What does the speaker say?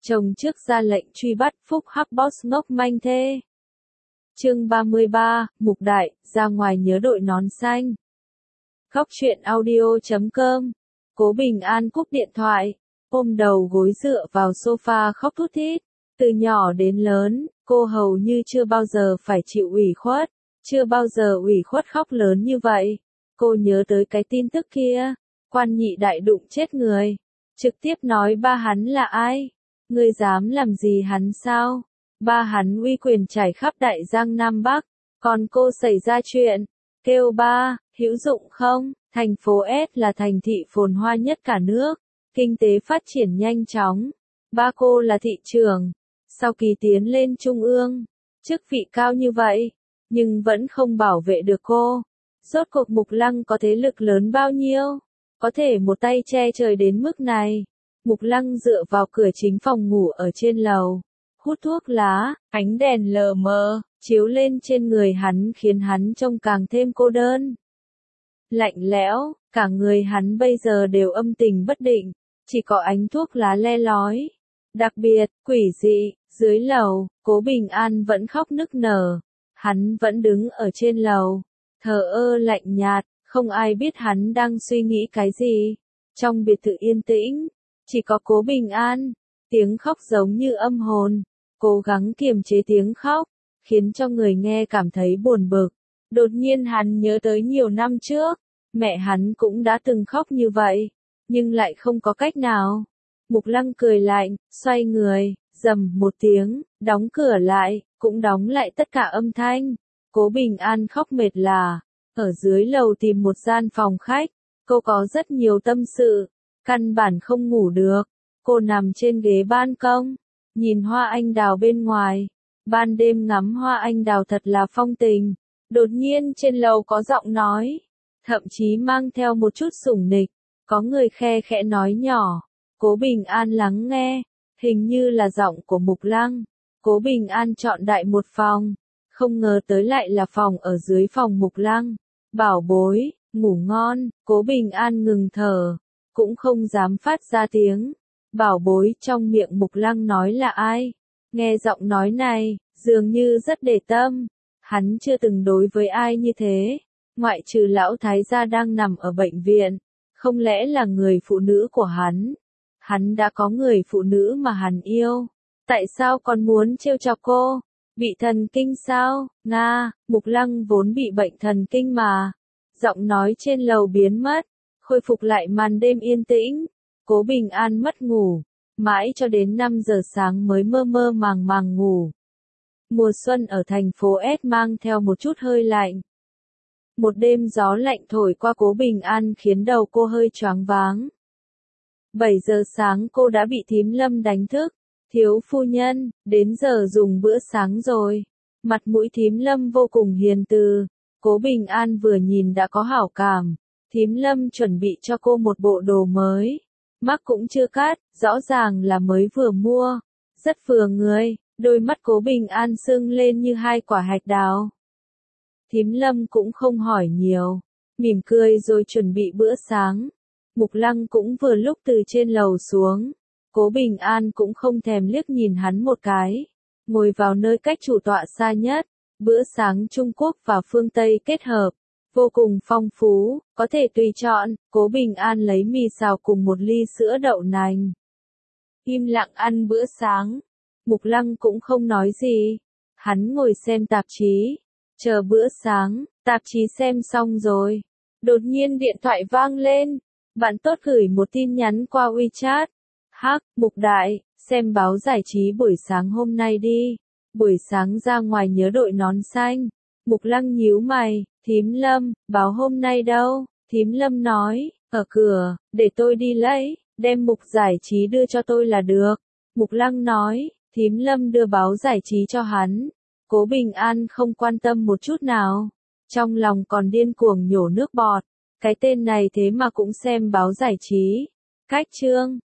Chồng trước ra lệnh truy bắt Phúc Hắc Boss ngốc manh thê. Chương 33, Mục Đại, ra ngoài nhớ đội nón xanh. Khóc chuyện audio.com. Cố Bình An cúp điện thoại, ôm đầu gối dựa vào sofa khóc thút thít. Từ nhỏ đến lớn, cô hầu như chưa bao giờ phải chịu ủy khuất, chưa bao giờ ủy khuất khóc lớn như vậy. Cô nhớ tới cái tin tức kia, Quan Nhị Đại đụng chết người, trực tiếp nói ba hắn là ai? Ngươi dám làm gì hắn sao? Ba hắn uy quyền trải khắp Đại Giang Nam Bắc, còn cô xảy ra chuyện, kêu ba, hữu dụng không? Thành phố S là thành thị phồn hoa nhất cả nước, kinh tế phát triển nhanh chóng. Ba cô là thị trưởng, sau kỳ tiến lên trung ương, chức vị cao như vậy, nhưng vẫn không bảo vệ được cô. Rốt cuộc Mục Lăng có thế lực lớn bao nhiêu? Có thể một tay che trời đến mức này. Mục Lăng dựa vào cửa chính phòng ngủ ở trên lầu, hút thuốc lá, ánh đèn lờ mờ, chiếu lên trên người hắn khiến hắn trông càng thêm cô đơn. Lạnh lẽo, cả người hắn bây giờ đều âm tình bất định, chỉ có ánh thuốc lá le lói. Đặc biệt, quỷ dị, dưới lầu, Cố Bình An vẫn khóc nức nở. Hắn vẫn đứng ở trên lầu, thờ ơ lạnh nhạt, không ai biết hắn đang suy nghĩ cái gì. Trong biệt thự yên tĩnh, chỉ có Cố Bình An, tiếng khóc giống như âm hồn, cố gắng kiềm chế tiếng khóc, khiến cho người nghe cảm thấy buồn bực. Đột nhiên hắn nhớ tới nhiều năm trước, mẹ hắn cũng đã từng khóc như vậy, nhưng lại không có cách nào. Mục Lăng cười lạnh, xoay người, rầm một tiếng, đóng cửa lại, cũng đóng lại tất cả âm thanh. Cố Bình An khóc mệt là, ở dưới lầu tìm một gian phòng khách, cô có rất nhiều tâm sự, căn bản không ngủ được. Cô nằm trên ghế ban công, nhìn hoa anh đào bên ngoài. Ban đêm ngắm hoa anh đào thật là phong tình. Đột nhiên trên lầu có giọng nói, thậm chí mang theo một chút sủng nịch, có người khe khẽ nói nhỏ. Cố Bình An lắng nghe, hình như là giọng của Mục Lăng. Cố Bình An chọn đại một phòng, không ngờ tới lại là phòng ở dưới phòng Mục Lăng. Bảo bối, ngủ ngon. Cố Bình An ngừng thở, cũng không dám phát ra tiếng. Bảo bối trong miệng Mục Lăng nói là ai? Nghe giọng nói này, dường như rất để tâm. Hắn chưa từng đối với ai như thế, ngoại trừ lão thái gia đang nằm ở bệnh viện. Không lẽ là người phụ nữ của hắn? Hắn đã có người phụ nữ mà hắn yêu. Tại sao còn muốn trêu chọc cô? Bị thần kinh sao? Nga, Mục Lăng vốn bị bệnh thần kinh mà. Giọng nói trên lầu biến mất, khôi phục lại màn đêm yên tĩnh. Cố Bình An mất ngủ, mãi cho đến 5 giờ sáng mới mơ mơ màng màng ngủ. Mùa xuân ở thành phố S mang theo một chút hơi lạnh. Một đêm gió lạnh thổi qua Cố Bình An khiến đầu cô hơi choáng váng. 7 giờ sáng cô đã bị thím Lâm đánh thức. Thiếu phu nhân, đến giờ dùng bữa sáng rồi. Mặt mũi thím Lâm vô cùng hiền từ. Cố Bình An vừa nhìn đã có hảo cảm. Thím Lâm chuẩn bị cho cô một bộ đồ mới. Mắc cũng chưa cắt, rõ ràng là mới vừa mua. Rất vừa người, đôi mắt Cố Bình An sưng lên như hai quả hạch đào. Thím Lâm cũng không hỏi nhiều, mỉm cười rồi chuẩn bị bữa sáng. Mục Lăng cũng vừa lúc từ trên lầu xuống. Cố Bình An cũng không thèm liếc nhìn hắn một cái. Ngồi vào nơi cách chủ tọa xa nhất. Bữa sáng Trung Quốc và phương Tây kết hợp, vô cùng phong phú, có thể tùy chọn. Cố Bình An lấy mì xào cùng một ly sữa đậu nành. Im lặng ăn bữa sáng. Mục Lăng cũng không nói gì. Hắn ngồi xem tạp chí. Chờ bữa sáng, tạp chí xem xong rồi. Đột nhiên điện thoại vang lên. Bạn tốt gửi một tin nhắn qua WeChat. Hắc, Mục Đại, xem báo giải trí buổi sáng hôm nay đi. Buổi sáng ra ngoài nhớ đội nón xanh. Mục Lăng nhíu mày, thím Lâm, báo hôm nay đâu? Thím Lâm nói, ở cửa, để tôi đi lấy, đem mục giải trí đưa cho tôi là được. Mục Lăng nói, thím Lâm đưa báo giải trí cho hắn. Cố Bình An không quan tâm một chút nào. Trong lòng còn điên cuồng nhổ nước bọt. Cái tên này thế mà cũng xem báo giải trí. Cách chương.